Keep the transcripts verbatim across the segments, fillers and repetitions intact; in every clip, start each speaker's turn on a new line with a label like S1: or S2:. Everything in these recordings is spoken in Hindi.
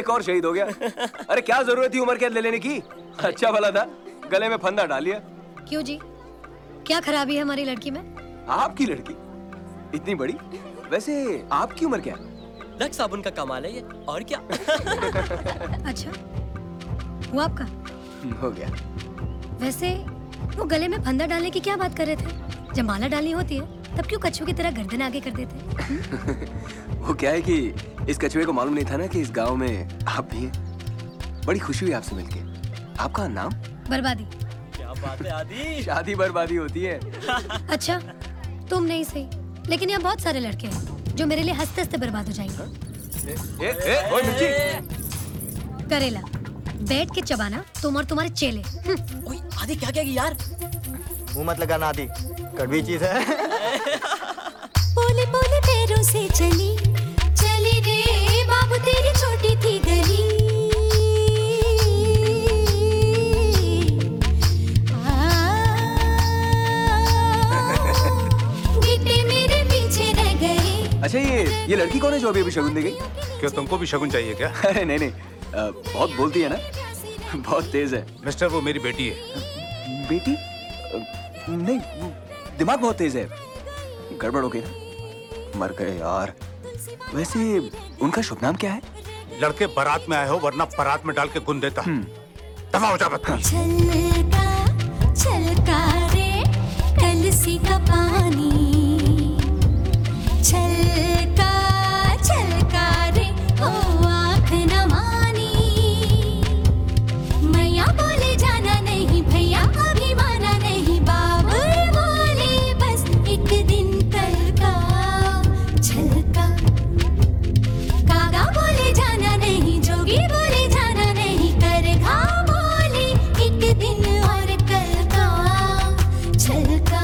S1: एक और शहीद हो गया। अरे क्या जरूरत थी उम्र कैद ले लेने की? अच्छा भला था गले में फंदा डाल लिया।
S2: क्यों जी, क्या खराबी है हमारी लड़की में?
S1: आपकी लड़की इतनी बड़ी? वैसे आपकी उम्र क्या है?
S3: लक्स साबुन का कमाल है ये, और क्या?
S2: अच्छा, वो आपका
S1: हो गया।
S2: वैसे वो गले में फंदा डालने की क्या बात कर रहे थे? जब माला डालनी होती है तब क्यों कछुए की तरह गर्दन आगे कर देते?
S1: वो क्या है कि इस कछुए को मालूम नहीं था ना कि इस गांव में आप भी हैं। बड़ी खुशी हुई आपसे मिलके। आपका नाम?
S2: बर्बादी।
S3: क्या बात है आदि?
S1: शादी बर्बादी होती है।
S2: अच्छा, तुम नहीं सही, लेकिन यहाँ बहुत सारे लड़के हैं जो मेरे लिए हंसते हंसते बर्बाद हो जाएंगे।
S1: ए, ए, ओए मिर्ची।
S2: करेला बैठ के चबाना तुम और तुम्हारे चेले।
S3: ओए आदि क्या क्या यार?
S4: मुंह मत लगाना आदि, कड़वी चीज है।
S5: पोले पोले पैरों से चली चली रे बाबू तेरी छोटी थी गली। गीते मेरे पीछे रह गए।
S1: अच्छा ये ये लड़की कौन है जो अभी अभी शगुन दे गई?
S6: क्यों तुमको भी शगुन चाहिए क्या?
S1: अरे नहीं नहीं, आ, बहुत बोलती है ना, बहुत तेज है।
S6: मिस्टर वो मेरी बेटी है।
S1: बेटी? आ, नहीं, दिमाग बहुत तेज है। गड़बड़ हो गई ना, मर गए यार। वैसे उनका शुभ नाम क्या है?
S6: लड़के बारात में आए हो वरना बारात में डाल के गुन देता। दफा हो जा बदतमीज।
S5: छलका छलका रे कलसी का पानी। छलका छलका रे ओ आँख न मानी। मैया बोले जाना नहीं भैया अभी माना नहीं। बाबुल बोले बस एक दिन कल का। छलका कागा बोले जाना नहीं। जोगी बोले जाना नहीं। करघा बोले एक दिन और कल का। छलका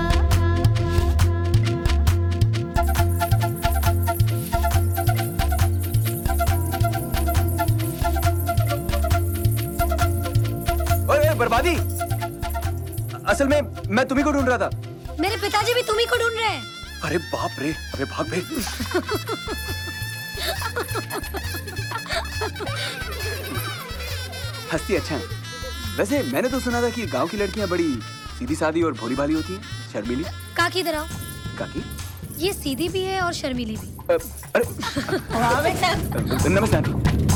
S1: ओए बर्बादी, असल में मैं तुम्ही को ढूंढ रहा था।
S2: मेरे पिताजी भी तुम्ही को ढूंढ रहे हैं।
S1: अरे बाप रे, अबे भाग बे। हंसती अच्छा है। वैसे मैंने तो सुना था कि गांव की लड़कियां बड़ी सीधी सादी और भोली भाली होती हैं, शर्मीली।
S2: काकी इधर आओ।
S1: काकी?
S2: ये सीधी भी है और शर्मीली भी।
S1: अ, अरे नमस्ते आंटी।